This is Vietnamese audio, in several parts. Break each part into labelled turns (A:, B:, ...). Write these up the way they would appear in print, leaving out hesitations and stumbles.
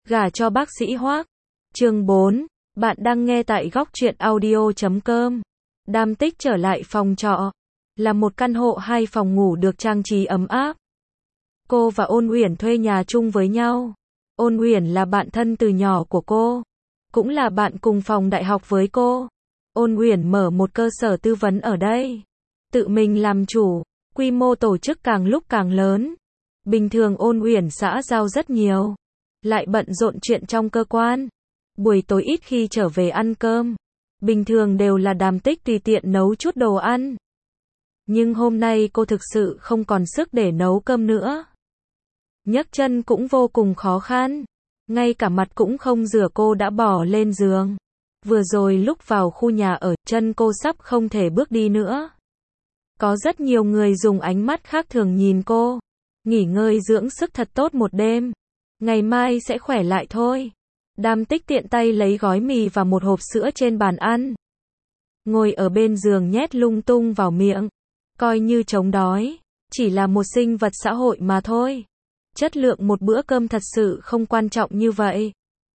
A: Gả cho bác sĩ Hoác. Chương 4. Bạn đang nghe tại góc truyện audio.com. Đam Tích trở lại phòng trọ. Là một căn hộ 2 phòng ngủ được trang trí ấm áp. Cô và Ôn Uyển thuê nhà chung với nhau. Ôn Uyển là bạn thân từ nhỏ của cô. Cũng là bạn cùng phòng đại học với cô. Ôn Uyển mở một cơ sở tư vấn ở đây. Tự mình làm chủ. Quy mô tổ chức càng lúc càng lớn. Bình thường Ôn Uyển xã giao rất nhiều. Lại bận rộn chuyện trong cơ quan. Buổi tối ít khi trở về ăn cơm. Bình thường đều là Đàm Tích tùy tiện nấu chút đồ ăn. Nhưng hôm nay cô thực sự không còn sức để nấu cơm nữa. Nhấc chân cũng vô cùng khó khăn. Ngay cả mặt cũng không rửa cô đã bỏ lên giường. Vừa rồi lúc vào khu nhà ở, chân cô sắp không thể bước đi nữa. Có rất nhiều người dùng ánh mắt khác thường nhìn cô. Nghỉ ngơi dưỡng sức thật tốt một đêm. Ngày mai sẽ khỏe lại thôi. Đàm Tích tiện tay lấy gói mì và một hộp sữa trên bàn ăn. Ngồi ở bên giường nhét lung tung vào miệng. Coi như chống đói. Chỉ là một sinh vật xã hội mà thôi. Chất lượng một bữa cơm thật sự không quan trọng như vậy.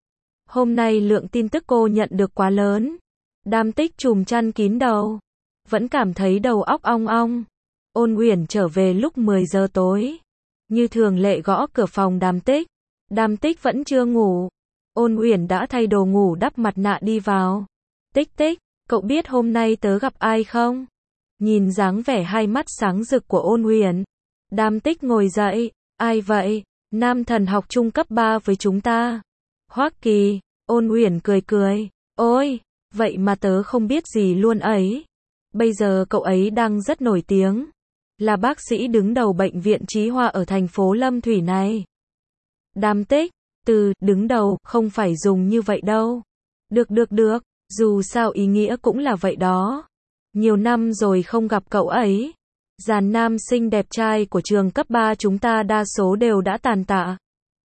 A: Hôm nay lượng tin tức cô nhận được quá lớn. Đàm Tích trùm chăn kín đầu. Vẫn cảm thấy đầu óc ong ong. Ôn Uyển trở về lúc 10 giờ tối. Như thường lệ gõ cửa phòng Đàm Tích. Đàm Tích vẫn chưa ngủ. Ôn Uyển đã thay đồ ngủ đắp mặt nạ đi vào. Tích Tích, cậu biết hôm nay tớ gặp ai không? Nhìn dáng vẻ hai mắt sáng rực của Ôn Uyển. Đàm Tích ngồi dậy. Ai vậy? Nam thần học trung cấp 3 với chúng ta. Hoắc Kỳ. Ôn Uyển cười cười. Ôi, vậy mà tớ không biết gì luôn ấy. Bây giờ cậu ấy đang rất nổi tiếng. Là bác sĩ đứng đầu bệnh viện Chí Hoa ở thành phố Lâm Thủy này. Đàm Tích, từ đứng đầu không phải dùng như vậy đâu. Được, dù sao ý nghĩa cũng là vậy đó. Nhiều năm rồi không gặp cậu ấy. Dàn nam sinh đẹp trai của trường cấp 3 chúng ta đa số đều đã tàn tạ.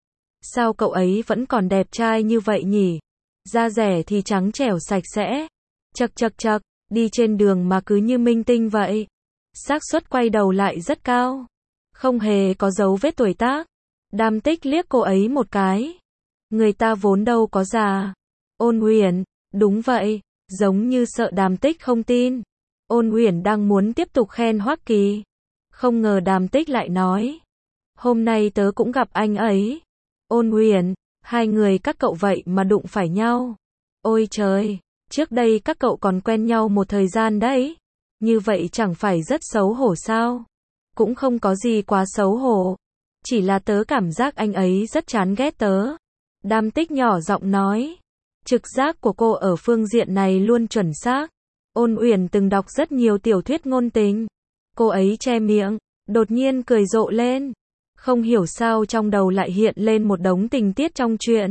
A: Sao cậu ấy vẫn còn đẹp trai như vậy nhỉ? Da rẻ thì trắng trẻo sạch sẽ. Chật, đi trên đường mà cứ như minh tinh vậy. Xác suất quay đầu lại rất cao. Không hề có dấu vết tuổi tác. Đàm Tích liếc cô ấy một cái. Người ta vốn đâu có già. Ôn Uyển, đúng vậy, giống như sợ Đàm Tích không tin. Ôn Uyển đang muốn tiếp tục khen Hoắc Kỳ. Không ngờ Đàm Tích lại nói. Hôm nay tớ cũng gặp anh ấy. Ôn Uyển, hai người các cậu vậy mà đụng phải nhau. Ôi trời, trước đây các cậu còn quen nhau một thời gian đấy. Như vậy chẳng phải rất xấu hổ sao? Cũng không có gì quá xấu hổ. Chỉ là tớ cảm giác anh ấy rất chán ghét tớ. Đàm Tích nhỏ giọng nói. Trực giác của cô ở phương diện này luôn chuẩn xác. Ôn Uyển từng đọc rất nhiều tiểu thuyết ngôn tình. Cô ấy che miệng, đột nhiên cười rộ lên. Không hiểu sao trong đầu lại hiện lên một đống tình tiết trong truyện.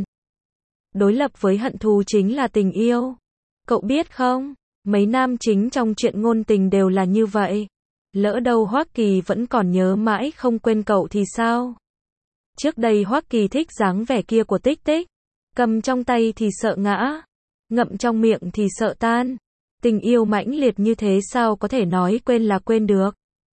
A: Đối lập với hận thù chính là tình yêu. Cậu biết không, mấy nam chính trong truyện ngôn tình đều là như vậy. Lỡ đâu Hoắc Kỳ vẫn còn nhớ mãi không quên cậu thì sao? Trước đây Hoắc Kỳ thích dáng vẻ kia của Tích Tích. Cầm trong tay thì sợ ngã. Ngậm trong miệng thì sợ tan. Tình yêu mãnh liệt như thế sao có thể nói quên là quên được.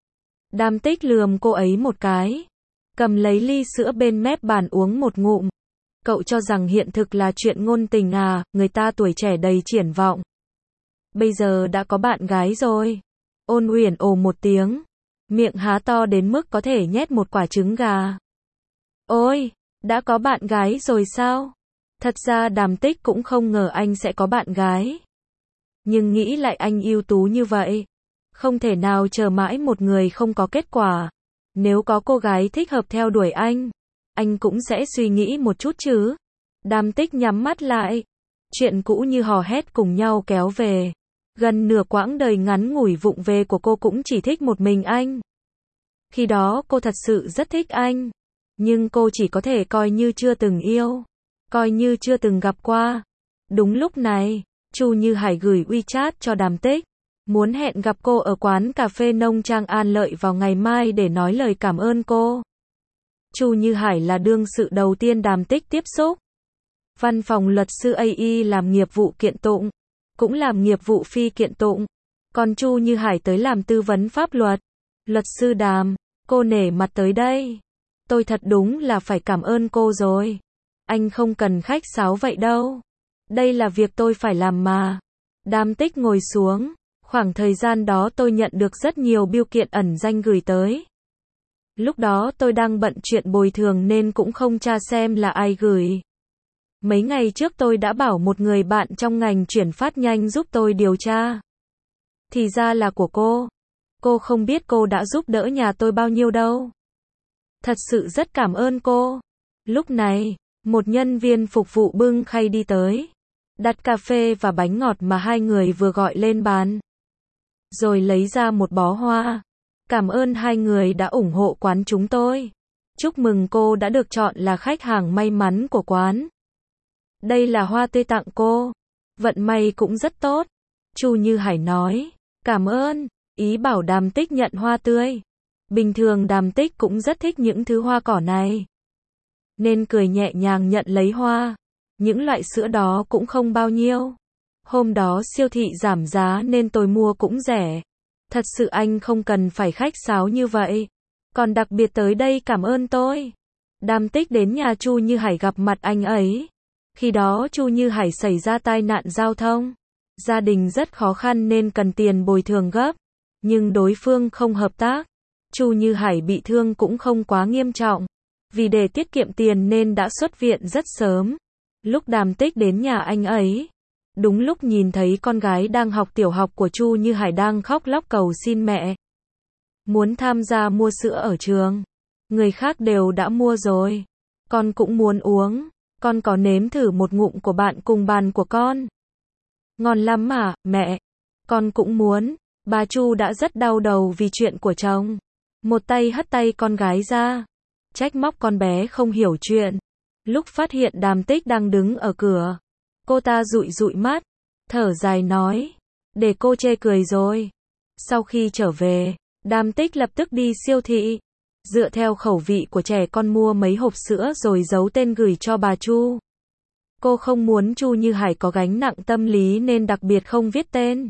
A: Đàm Tích lườm cô ấy một cái. Cầm lấy ly sữa bên mép bàn uống một ngụm. Cậu cho rằng hiện thực là chuyện ngôn tình à, người ta tuổi trẻ đầy triển vọng. Bây giờ đã có bạn gái rồi. Ôn Uyển ồ một tiếng. Miệng há to đến mức có thể nhét một quả trứng gà. Ôi, đã có bạn gái rồi sao? Thật ra Đàm Tích cũng không ngờ anh sẽ có bạn gái. Nhưng nghĩ lại anh ưu tú như vậy. Không thể nào chờ mãi một người không có kết quả. Nếu có cô gái thích hợp theo đuổi anh cũng sẽ suy nghĩ một chút chứ. Đàm Tích nhắm mắt lại. Chuyện cũ như hò hét cùng nhau kéo về. Gần nửa quãng đời ngắn ngủi vụng về của cô cũng chỉ thích một mình anh. Khi đó cô thật sự rất thích anh. Nhưng cô chỉ có thể coi như chưa từng yêu. Coi như chưa từng gặp qua. Đúng lúc này, Chu Như Hải gửi WeChat cho Đàm Tích. Muốn hẹn gặp cô ở quán cà phê Nông Trang An Lợi vào ngày mai để nói lời cảm ơn cô. Chu Như Hải là đương sự đầu tiên Đàm Tích tiếp xúc. Văn phòng luật sư AI làm nghiệp vụ kiện tụng. Cũng làm nghiệp vụ phi kiện tụng. Còn Chu Như Hải tới làm tư vấn pháp luật. Luật sư Đàm, cô nể mặt tới đây. Tôi thật đúng là phải cảm ơn cô rồi. anh không cần khách sáo vậy đâu. Đây là việc tôi phải làm mà. Đàm Tích ngồi xuống. Khoảng thời gian đó tôi nhận được rất nhiều bưu kiện ẩn danh gửi tới. Lúc đó tôi đang bận chuyện bồi thường nên cũng không tra xem là ai gửi. Mấy ngày trước tôi đã bảo một người bạn trong ngành chuyển phát nhanh giúp tôi điều tra. Thì ra là của cô. Cô không biết cô đã giúp đỡ nhà tôi bao nhiêu đâu. Thật sự rất cảm ơn cô. Lúc này, một nhân viên phục vụ bưng khay đi tới. Đặt cà phê và bánh ngọt mà hai người vừa gọi lên bàn. Rồi lấy ra một bó hoa. Cảm ơn hai người đã ủng hộ quán chúng tôi. Chúc mừng cô đã được chọn là khách hàng may mắn của quán. Đây là hoa tươi tặng cô. Vận may cũng rất tốt. Chu Như Hải nói. Cảm ơn. Ý bảo Đàm Tích nhận hoa tươi. Bình thường Đàm Tích cũng rất thích những thứ hoa cỏ này. Nên cười nhẹ nhàng nhận lấy hoa. Những loại sữa đó cũng không bao nhiêu. Hôm đó siêu thị giảm giá nên tôi mua cũng rẻ. Thật sự anh không cần phải khách sáo như vậy. Còn đặc biệt tới đây cảm ơn tôi. Đàm Tích đến nhà Chu Như Hải gặp mặt anh ấy. Khi đó Chu Như Hải xảy ra tai nạn giao thông. Gia đình rất khó khăn nên cần tiền bồi thường gấp. Nhưng đối phương không hợp tác. Chu Như Hải bị thương cũng không quá nghiêm trọng. Vì để tiết kiệm tiền nên đã xuất viện rất sớm. Lúc Đàm Tích đến nhà anh ấy, đúng lúc nhìn thấy con gái đang học tiểu học của Chu Như Hải đang khóc lóc cầu xin mẹ. Muốn tham gia mua sữa ở trường. Người khác đều đã mua rồi. Con cũng muốn uống. Con có nếm thử một ngụm của bạn cùng bàn của con. Ngon lắm mà, mẹ. Con cũng muốn. Bà Chu đã rất đau đầu vì chuyện của chồng. Một tay hất tay con gái ra. Trách móc con bé không hiểu chuyện. Lúc phát hiện Đàm Tích đang đứng ở cửa. Cô ta dụi dụi mắt. Thở dài nói. Để cô chê cười rồi. Sau khi trở về, Đàm Tích lập tức đi siêu thị. Dựa theo khẩu vị của trẻ con mua mấy hộp sữa rồi giấu tên gửi cho bà Chu. Cô không muốn Chu Như Hải có gánh nặng tâm lý nên đặc biệt không viết tên.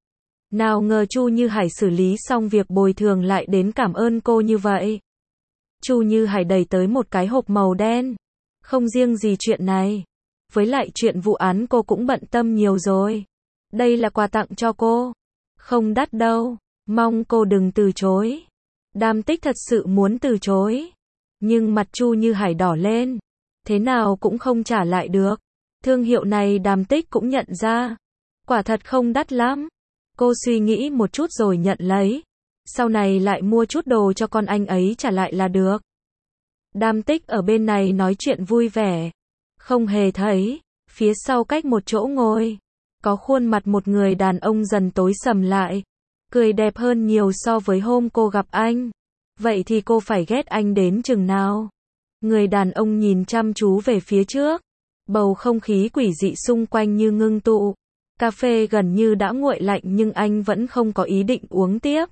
A: Nào ngờ Chu Như Hải xử lý xong việc bồi thường lại đến cảm ơn cô như vậy. Chu Như Hải đẩy tới một cái hộp màu đen. Không riêng gì chuyện này. Với lại chuyện vụ án cô cũng bận tâm nhiều rồi. Đây là quà tặng cho cô. Không đắt đâu. Mong cô đừng từ chối. Đàm Tích thật sự muốn từ chối. Nhưng mặt Chu Như Hải đỏ lên. Thế nào cũng không trả lại được. Thương hiệu này Đàm Tích cũng nhận ra. Quả thật không đắt lắm. Cô suy nghĩ một chút rồi nhận lấy. Sau này lại mua chút đồ cho con anh ấy trả lại là được. Đàm Tích ở bên này nói chuyện vui vẻ. Không hề thấy. Phía sau cách một chỗ ngồi. Có khuôn mặt một người đàn ông dần tối sầm lại. Cười đẹp hơn nhiều so với hôm cô gặp anh. Vậy thì cô phải ghét anh đến chừng nào? Người đàn ông nhìn chăm chú về phía trước. Bầu không khí quỷ dị xung quanh như ngưng tụ. Cà phê gần như đã nguội lạnh nhưng anh vẫn không có ý định uống tiếp.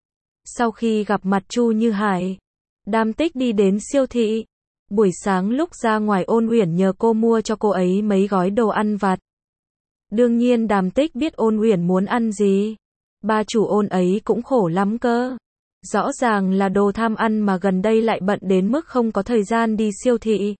A: Sau khi gặp mặt Chu Như Hải, Đàm Tích đi đến siêu thị. Buổi sáng lúc ra ngoài Ôn Uyển nhờ cô mua cho cô ấy mấy gói đồ ăn vặt. Đương nhiên Đàm Tích biết Ôn Uyển muốn ăn gì. Bà chủ Ôn ấy cũng khổ lắm cơ. Rõ ràng là đồ tham ăn mà gần đây lại bận đến mức không có thời gian đi siêu thị.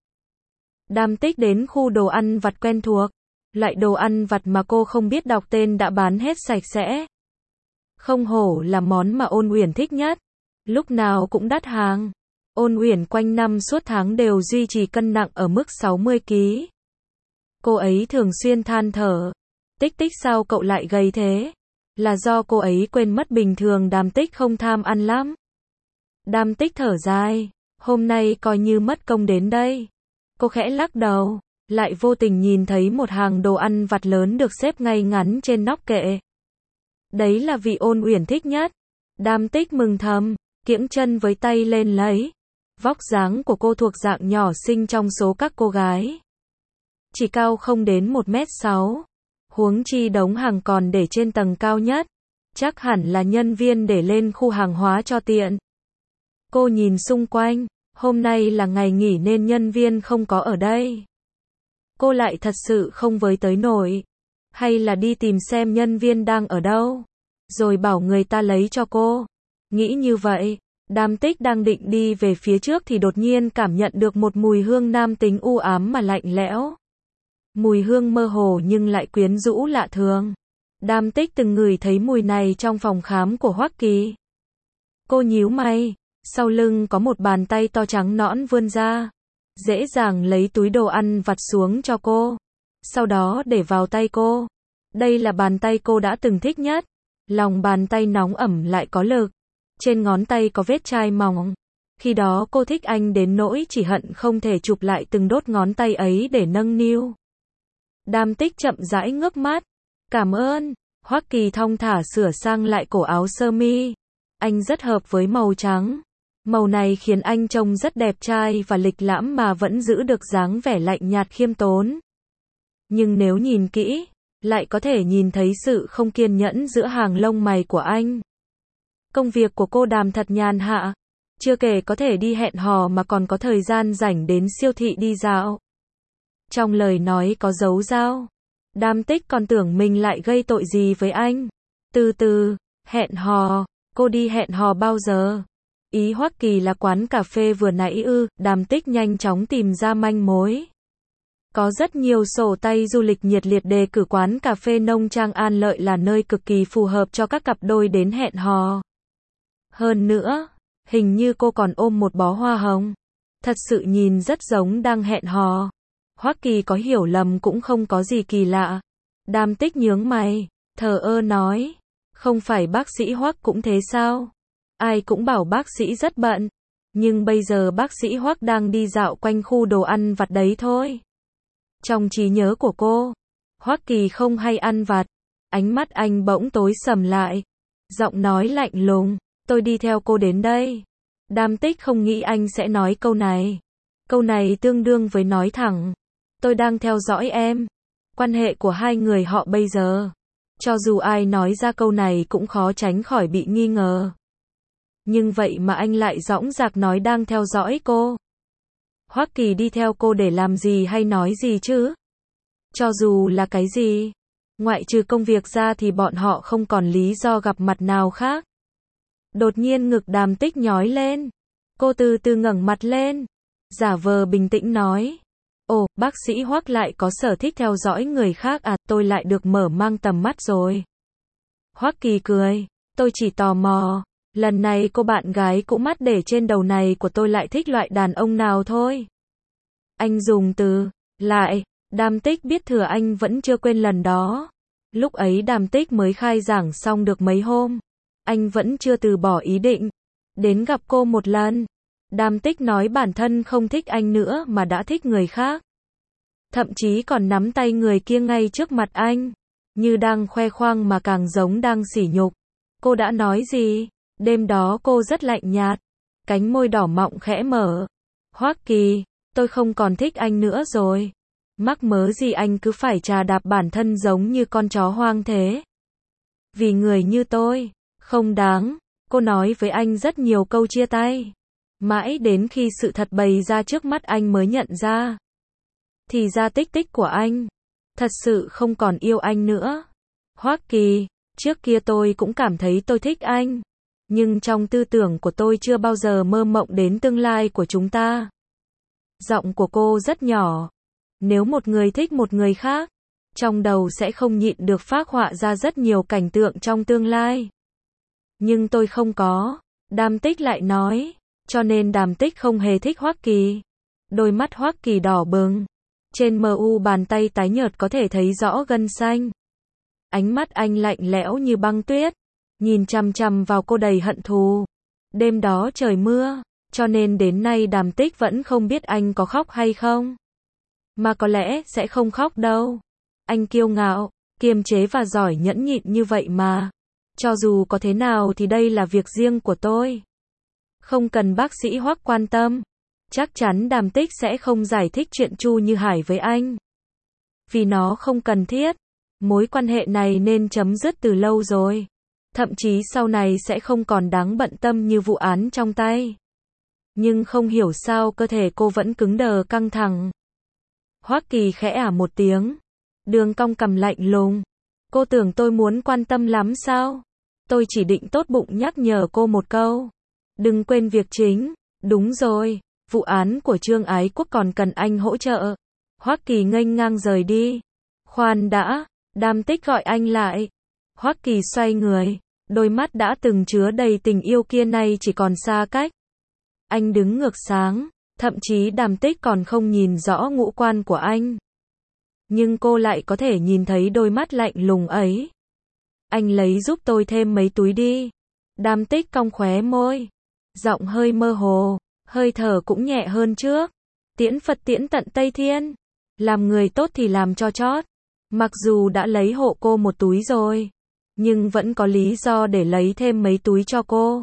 A: Đàm Tích đến khu đồ ăn vặt quen thuộc. Loại đồ ăn vặt mà cô không biết đọc tên đã bán hết sạch sẽ. Không hổ là món mà Ôn Uyển thích nhất. Lúc nào cũng đắt hàng. Ôn Uyển quanh năm suốt tháng đều duy trì cân nặng ở mức 60 kg. Cô ấy thường xuyên than thở. Tích Tích sao cậu lại gầy thế? Là do cô ấy quên mất bình thường Đàm Tích không tham ăn lắm. Đàm Tích thở dài. Hôm nay coi như mất công đến đây. Cô khẽ lắc đầu. Lại vô tình nhìn thấy một hàng đồ ăn vặt lớn được xếp ngay ngắn trên nóc kệ. Đấy là vị Ôn Uyển thích nhất. Đàm Tích mừng thầm, kiễng chân với tay lên lấy. Vóc dáng của cô thuộc dạng nhỏ xinh trong số các cô gái. Chỉ cao không đến 1m6. Huống chi đống hàng còn để trên tầng cao nhất. Chắc hẳn là nhân viên để lên khu hàng hóa cho tiện. Cô nhìn xung quanh, hôm nay là ngày nghỉ nên nhân viên không có ở đây. Cô lại thật sự không với tới nổi. Hay là đi tìm xem nhân viên đang ở đâu. Rồi bảo người ta lấy cho cô. Nghĩ như vậy, Đàm Tích đang định đi về phía trước thì đột nhiên cảm nhận được một mùi hương nam tính u ám mà lạnh lẽo. Mùi hương mơ hồ nhưng lại quyến rũ lạ thường. Đàm Tích từng ngửi thấy mùi này trong phòng khám của Hoắc Kỳ. Cô nhíu mày, sau lưng có một bàn tay to trắng nõn vươn ra, dễ dàng lấy túi đồ ăn vặt xuống cho cô, sau đó để vào tay cô. Đây là bàn tay cô đã từng thích nhất. Lòng bàn tay nóng ẩm lại có lực. Trên ngón tay có vết chai mỏng. Khi đó cô thích anh đến nỗi chỉ hận không thể chụp lại từng đốt ngón tay ấy để nâng niu. Đàm Tích chậm rãi ngước mắt. Cảm ơn. Hoắc Kỳ thong thả sửa sang lại cổ áo sơ mi. Anh rất hợp với màu trắng. Màu này khiến anh trông rất đẹp trai và lịch lãm mà vẫn giữ được dáng vẻ lạnh nhạt khiêm tốn. Nhưng nếu nhìn kỹ, lại có thể nhìn thấy sự không kiên nhẫn giữa hàng lông mày của anh. Công việc của cô Đàm thật nhàn hạ. Chưa kể có thể đi hẹn hò mà còn có thời gian rảnh đến siêu thị đi dạo. Trong lời nói có dấu dao. Đàm Tích còn tưởng mình lại gây tội gì với anh. Từ từ, hẹn hò, cô đi hẹn hò bao giờ? Ý Hoắc Kỳ là quán cà phê vừa nãy ư? Đàm Tích nhanh chóng tìm ra manh mối. Có rất nhiều sổ tay du lịch nhiệt liệt đề cử quán cà phê Nông Trang An Lợi là nơi cực kỳ phù hợp cho các cặp đôi đến hẹn hò. Hơn nữa, hình như cô còn ôm một bó hoa hồng. Thật sự nhìn rất giống đang hẹn hò. Hoắc Kỳ có hiểu lầm cũng không có gì kỳ lạ. Đàm Tích nhướng mày, thờ ơ nói, không phải bác sĩ Hoắc cũng thế sao? Ai cũng bảo bác sĩ rất bận. Nhưng bây giờ bác sĩ Hoắc đang đi dạo quanh khu đồ ăn vặt đấy thôi. Trong trí nhớ của cô, Hoắc Kỳ không hay ăn vặt. Ánh mắt anh bỗng tối sầm lại. Giọng nói lạnh lùng, tôi đi theo cô đến đây. Đàm Tích không nghĩ anh sẽ nói câu này. Câu này tương đương với nói thẳng, tôi đang theo dõi em. Quan hệ của hai người họ bây giờ, cho dù ai nói ra câu này cũng khó tránh khỏi bị nghi ngờ. Nhưng vậy mà anh lại dõng dạc nói đang theo dõi cô. Hoắc Kỳ đi theo cô để làm gì hay nói gì chứ? Cho dù là cái gì, ngoại trừ công việc ra thì bọn họ không còn lý do gặp mặt nào khác. Đột nhiên ngực Đàm Tích nhói lên. Cô từ từ ngẩng mặt lên, giả vờ bình tĩnh nói. Ồ, bác sĩ Hoắc lại có sở thích theo dõi người khác à, tôi lại được mở mang tầm mắt rồi. Hoắc Kỳ cười, tôi chỉ tò mò, lần này cô bạn gái cũ mắt để trên đầu này của tôi lại thích loại đàn ông nào thôi. Anh dùng từ, lại, Đàm Tích biết thừa anh vẫn chưa quên lần đó. Lúc ấy Đàm Tích mới khai giảng xong được mấy hôm. Anh vẫn chưa từ bỏ ý định đến gặp cô một lần. Đàm Tích nói bản thân không thích anh nữa mà đã thích người khác. Thậm chí còn nắm tay người kia ngay trước mặt anh, như đang khoe khoang mà càng giống đang sỉ nhục. Cô đã nói gì? Đêm đó cô rất lạnh nhạt, cánh môi đỏ mọng khẽ mở. Hoắc Kỳ, tôi không còn thích anh nữa rồi. Mắc mớ gì anh cứ phải chà đạp bản thân giống như con chó hoang thế? Vì người như tôi, không đáng. Cô nói với anh rất nhiều câu chia tay. Mãi đến khi sự thật bày ra trước mắt anh mới nhận ra. Thì ra Tích Tích của anh thật sự không còn yêu anh nữa. Hoắc Kỳ, trước kia tôi cũng cảm thấy tôi thích anh. Nhưng trong tư tưởng của tôi chưa bao giờ mơ mộng đến tương lai của chúng ta. Giọng của cô rất nhỏ. Nếu một người thích một người khác, trong đầu sẽ không nhịn được phác họa ra rất nhiều cảnh tượng trong tương lai. Nhưng tôi không có. Đàm Tích lại nói. Cho nên Đàm Tích không hề thích Hoắc Kỳ. Đôi mắt Hoắc Kỳ đỏ bừng. Trên mu bàn tay tái nhợt có thể thấy rõ gân xanh. Ánh mắt anh lạnh lẽo như băng tuyết, nhìn chằm chằm vào cô đầy hận thù. Đêm đó trời mưa, cho nên đến nay Đàm Tích vẫn không biết anh có khóc hay không. Mà có lẽ sẽ không khóc đâu. Anh kiêu ngạo, kiềm chế và giỏi nhẫn nhịn như vậy mà. Cho dù có thế nào thì đây là việc riêng của tôi. Không cần bác sĩ Hoắc quan tâm. Chắc chắn Đàm Tích sẽ không giải thích chuyện Chu Như Hải với anh. Vì nó không cần thiết. Mối quan hệ này nên chấm dứt từ lâu rồi. Thậm chí sau này sẽ không còn đáng bận tâm như vụ án trong tay. Nhưng không hiểu sao cơ thể cô vẫn cứng đờ căng thẳng. Hoắc Kỳ khẽ một tiếng. Đường cong cằm lạnh lùng. Cô tưởng tôi muốn quan tâm lắm sao? Tôi chỉ định tốt bụng nhắc nhở cô một câu. Đừng quên việc chính. Đúng rồi, vụ án của Trương Ái Quốc còn cần anh hỗ trợ. Hoắc Kỳ nghênh ngang rời đi. Khoan đã, Đàm Tích gọi anh lại. Hoắc Kỳ xoay người, đôi mắt đã từng chứa đầy tình yêu kia nay chỉ còn xa cách. Anh đứng ngược sáng, thậm chí Đàm Tích còn không nhìn rõ ngũ quan của anh. Nhưng cô lại có thể nhìn thấy đôi mắt lạnh lùng ấy. Anh lấy giúp tôi thêm mấy túi đi. Đàm Tích cong khóe môi. Giọng hơi mơ hồ, hơi thở cũng nhẹ hơn trước. Tiễn Phật tiễn tận Tây Thiên. Làm người tốt thì làm cho chót. Mặc dù đã lấy hộ cô một túi rồi, nhưng vẫn có lý do để lấy thêm mấy túi cho cô.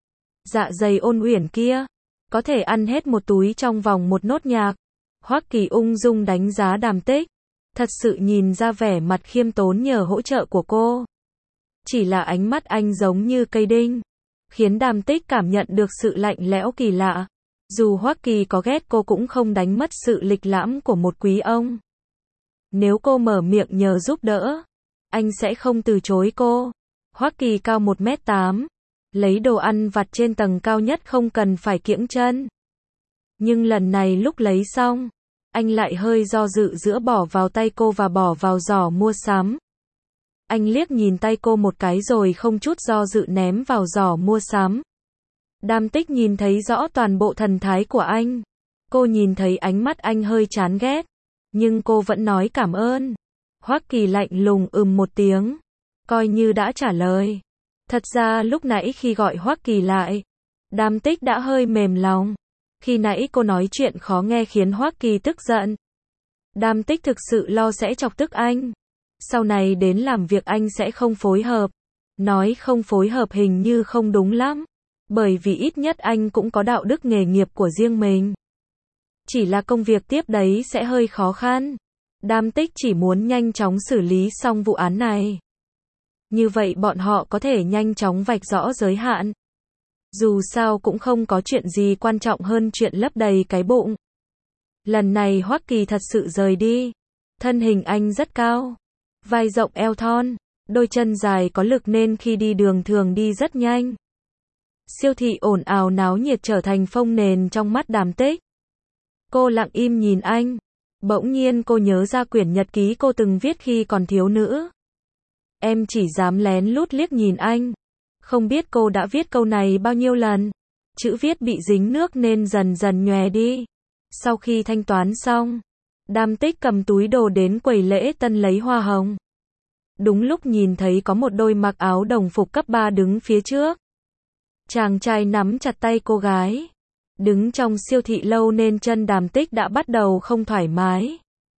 A: Dạ dày ôn uyển kia, có thể ăn hết một túi trong vòng một nốt nhạc. Hoắc Kỳ ung dung đánh giá Đàm Tích, thật sự nhìn ra vẻ mặt khiêm tốn nhờ hỗ trợ của cô. Chỉ là ánh mắt anh giống như cây đinh, khiến Đàm Tích cảm nhận được sự lạnh lẽo kỳ lạ. Dù Hoắc Kỳ có ghét cô cũng không đánh mất sự lịch lãm của một quý ông. Nếu cô mở miệng nhờ giúp đỡ, anh sẽ không từ chối cô. Hoắc Kỳ cao 1m8, lấy đồ ăn vặt trên tầng cao nhất không cần phải kiễng chân. Nhưng lần này lúc lấy xong, anh lại hơi do dự giữa bỏ vào tay cô và bỏ vào giỏ mua sắm. Anh liếc nhìn tay cô một cái rồi không chút do dự ném vào giỏ mua sắm. Đàm Tích nhìn thấy rõ toàn bộ thần thái của anh. Cô nhìn thấy ánh mắt anh hơi chán ghét, nhưng cô vẫn nói cảm ơn. Hoắc Kỳ lạnh lùng một tiếng, coi như đã trả lời. Thật ra lúc nãy khi gọi Hoắc Kỳ lại, Đàm Tích đã hơi mềm lòng. Khi nãy cô nói chuyện khó nghe khiến Hoắc Kỳ tức giận. Đàm Tích thực sự lo sẽ chọc tức anh. Sau này đến làm việc anh sẽ không phối hợp. Nói không phối hợp hình như không đúng lắm. Bởi vì ít nhất anh cũng có đạo đức nghề nghiệp của riêng mình. Chỉ là công việc tiếp đấy sẽ hơi khó khăn. Đàm Tích chỉ muốn nhanh chóng xử lý xong vụ án này. Như vậy bọn họ có thể nhanh chóng vạch rõ giới hạn. Dù sao cũng không có chuyện gì quan trọng hơn chuyện lấp đầy cái bụng. Lần này Hoắc Kỳ thật sự rời đi. Thân hình anh rất cao, vai rộng eo thon, đôi chân dài có lực nên khi đi đường thường đi rất nhanh. Siêu thị ồn ào náo nhiệt trở thành phông nền trong mắt Đàm Tích. Cô lặng im nhìn anh. Bỗng nhiên cô nhớ ra quyển nhật ký cô từng viết khi còn thiếu nữ. Em chỉ dám lén lút liếc nhìn anh. Không biết cô đã viết câu này bao nhiêu lần. Chữ viết bị dính nước nên dần dần nhòe đi. Sau khi thanh toán xong, Đàm Tích cầm túi đồ đến quầy lễ tân lấy hoa hồng. Đúng lúc nhìn thấy có một đôi mặc áo đồng phục cấp 3 đứng phía trước. Chàng trai nắm chặt tay cô gái. Đứng trong siêu thị lâu nên chân Đàm Tích đã bắt đầu không thoải mái.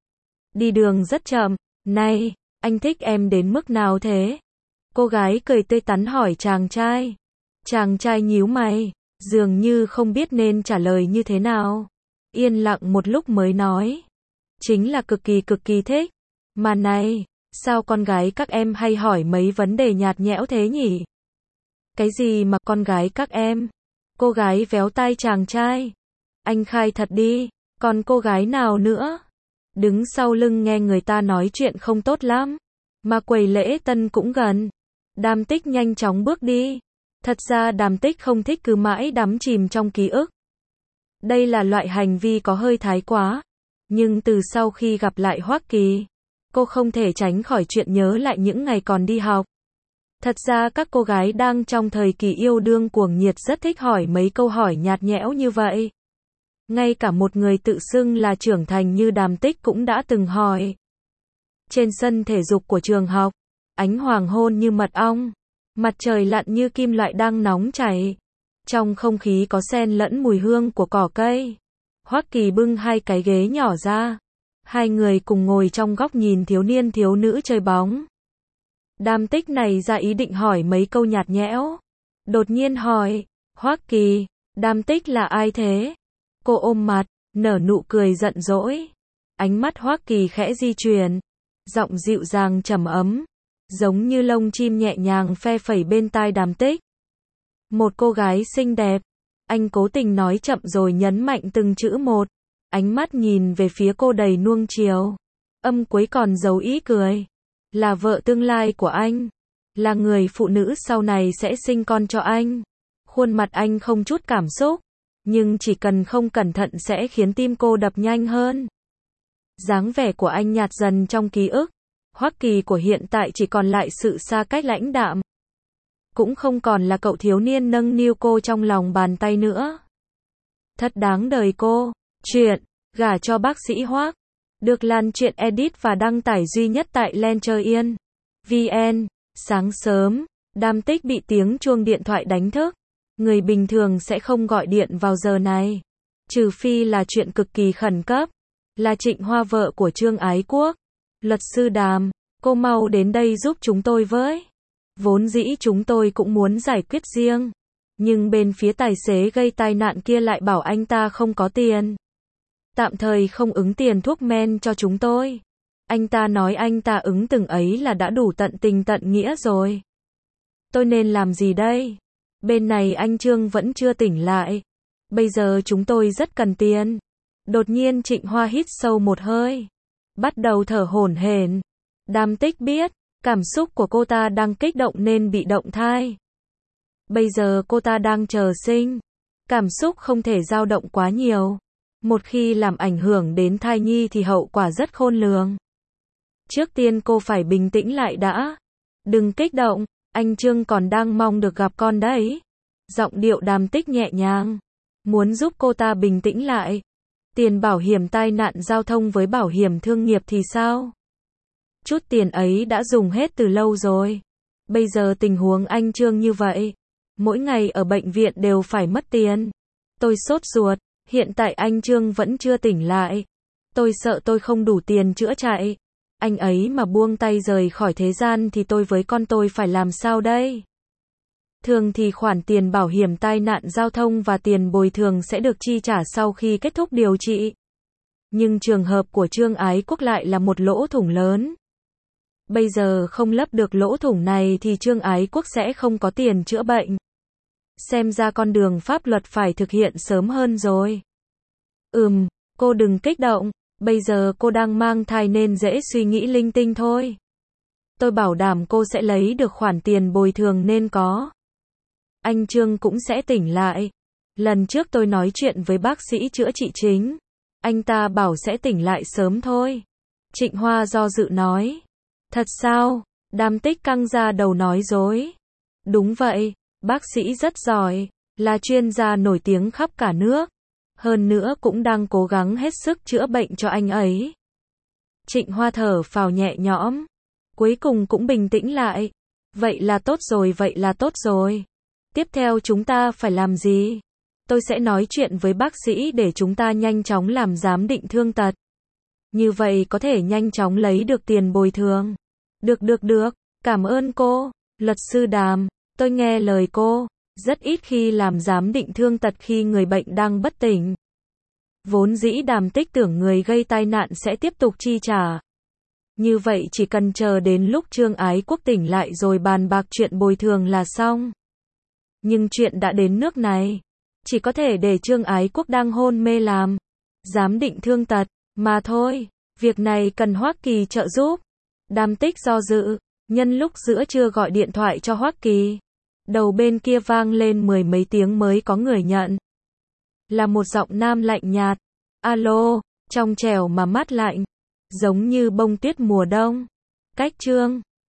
A: Đi đường rất chậm. Này, anh thích em đến mức nào thế? Cô gái cười tươi tắn hỏi chàng trai. Chàng trai nhíu mày, dường như không biết nên trả lời như thế nào. Yên lặng một lúc mới nói. Chính là cực kỳ thích. Mà này, sao con gái các em hay hỏi mấy vấn đề nhạt nhẽo thế nhỉ? Cái gì mà con gái các em? Cô gái véo tai chàng trai. Anh khai thật đi, còn cô gái nào nữa? Đứng sau lưng nghe người ta nói chuyện không tốt lắm. Mà quầy lễ tân cũng gần. Đàm Tích nhanh chóng bước đi. Thật ra Đàm Tích không thích cứ mãi đắm chìm trong ký ức. Đây là loại hành vi có hơi thái quá. Nhưng từ sau khi gặp lại Hoắc Kỳ, cô không thể tránh khỏi chuyện nhớ lại những ngày còn đi học. Thật ra các cô gái đang trong thời kỳ yêu đương cuồng nhiệt rất thích hỏi mấy câu hỏi nhạt nhẽo như vậy. Ngay cả một người tự xưng là trưởng thành như Đàm Tích cũng đã từng hỏi. Trên sân thể dục của trường học, ánh hoàng hôn như mật ong, mặt trời lặn như kim loại đang nóng chảy. Trong không khí có xen lẫn mùi hương của cỏ cây. Hoắc Kỳ bưng hai cái ghế nhỏ ra. Hai người cùng ngồi trong góc nhìn thiếu niên thiếu nữ chơi bóng. Đàm Tích này ra ý định hỏi mấy câu nhạt nhẽo. Đột nhiên hỏi, Hoắc Kỳ, Đàm Tích là ai thế? Cô ôm mặt, nở nụ cười giận dỗi. Ánh mắt Hoắc Kỳ khẽ di chuyển. Giọng dịu dàng trầm ấm, giống như lông chim nhẹ nhàng phe phẩy bên tai Đàm Tích. Một cô gái xinh đẹp. Anh cố tình nói chậm rồi nhấn mạnh từng chữ một. Ánh mắt nhìn về phía cô đầy nuông chiều. Âm cuối còn giấu ý cười. Là vợ tương lai của anh. Là người phụ nữ sau này sẽ sinh con cho anh. Khuôn mặt anh không chút cảm xúc, nhưng chỉ cần không cẩn thận sẽ khiến tim cô đập nhanh hơn. Dáng vẻ của anh nhạt dần trong ký ức. Hoắc Kỳ của hiện tại chỉ còn lại sự xa cách lãnh đạm. Cũng không còn là cậu thiếu niên nâng niu cô trong lòng bàn tay nữa. Thật đáng đời cô. Chuyện gả cho bác sĩ Hoắc được lan truyện edit và đăng tải duy nhất tại Lencher vn. Sáng sớm, Đam Tích bị tiếng chuông điện thoại đánh thức. Người bình thường sẽ không gọi điện vào giờ này, trừ phi là chuyện cực kỳ khẩn cấp. Là Trịnh Hoa, vợ của Trương Ái Quốc. Luật sư Đàm, cô mau đến đây giúp chúng tôi với. Vốn dĩ chúng tôi cũng muốn giải quyết riêng, nhưng bên phía tài xế gây tai nạn kia lại bảo anh ta không có tiền. Tạm thời không ứng tiền thuốc men cho chúng tôi. Anh ta nói anh ta ứng từng ấy là đã đủ tận tình tận nghĩa rồi. Tôi nên làm gì đây? Bên này anh Trương vẫn chưa tỉnh lại. Bây giờ chúng tôi rất cần tiền. Đột nhiên Trịnh Hoa hít sâu một hơi, bắt đầu thở hổn hển. Đam Tích biết, cảm xúc của cô ta đang kích động nên bị động thai. Bây giờ cô ta đang chờ sinh. Cảm xúc không thể dao động quá nhiều. Một khi làm ảnh hưởng đến thai nhi thì hậu quả rất khôn lường. Trước tiên cô phải bình tĩnh lại đã. Đừng kích động, anh Trương còn đang mong được gặp con đấy. Giọng điệu Đàm Tích nhẹ nhàng, muốn giúp cô ta bình tĩnh lại. Tiền bảo hiểm tai nạn giao thông với bảo hiểm thương nghiệp thì sao? Chút tiền ấy đã dùng hết từ lâu rồi. Bây giờ tình huống anh Trương như vậy, mỗi ngày ở bệnh viện đều phải mất tiền. Tôi sốt ruột, hiện tại anh Trương vẫn chưa tỉnh lại. Tôi sợ tôi không đủ tiền chữa chạy. Anh ấy mà buông tay rời khỏi thế gian thì tôi với con tôi phải làm sao đây? Thường thì khoản tiền bảo hiểm tai nạn giao thông và tiền bồi thường sẽ được chi trả sau khi kết thúc điều trị. Nhưng trường hợp của Trương Ái Quốc lại là một lỗ thủng lớn. Bây giờ không lấp được lỗ thủng này thì Trương Ái Quốc sẽ không có tiền chữa bệnh. Xem ra con đường pháp luật phải thực hiện sớm hơn rồi. Cô đừng kích động, bây giờ cô đang mang thai nên dễ suy nghĩ linh tinh thôi. Tôi bảo đảm cô sẽ lấy được khoản tiền bồi thường nên có. Anh Trương cũng sẽ tỉnh lại. Lần trước tôi nói chuyện với bác sĩ chữa trị chính. Anh ta bảo sẽ tỉnh lại sớm thôi. Trịnh Hoa do dự nói. Thật sao? Đam Tích căng ra đầu nói dối. Đúng vậy, bác sĩ rất giỏi, là chuyên gia nổi tiếng khắp cả nước. Hơn nữa cũng đang cố gắng hết sức chữa bệnh cho anh ấy. Trịnh Hoa thở phào nhẹ nhõm. Cuối cùng cũng bình tĩnh lại. Vậy là tốt rồi, vậy là tốt rồi. Tiếp theo chúng ta phải làm gì? Tôi sẽ nói chuyện với bác sĩ để chúng ta nhanh chóng làm giám định thương tật. Như vậy có thể nhanh chóng lấy được tiền bồi thường. Được. Cảm ơn cô, luật sư Đàm. Tôi nghe lời cô. Rất ít khi làm giám định thương tật khi người bệnh đang bất tỉnh. Vốn dĩ Đàm Tích tưởng người gây tai nạn sẽ tiếp tục chi trả. Như vậy chỉ cần chờ đến lúc Trương Ái Quốc tỉnh lại rồi bàn bạc chuyện bồi thường là xong. Nhưng chuyện đã đến nước này, chỉ có thể để Trương Ái Quốc đang hôn mê làm giám định thương tật mà thôi. Việc này cần Hoắc Kỳ trợ giúp. Đam Tích do dự, nhân lúc giữa trưa gọi điện thoại cho Hoắc Kỳ. Đầu bên kia vang lên mười mấy tiếng mới có người nhận. Là một giọng nam lạnh nhạt. Alo, trong trẻo mà mát lạnh, giống như bông tuyết mùa đông. Cách Trương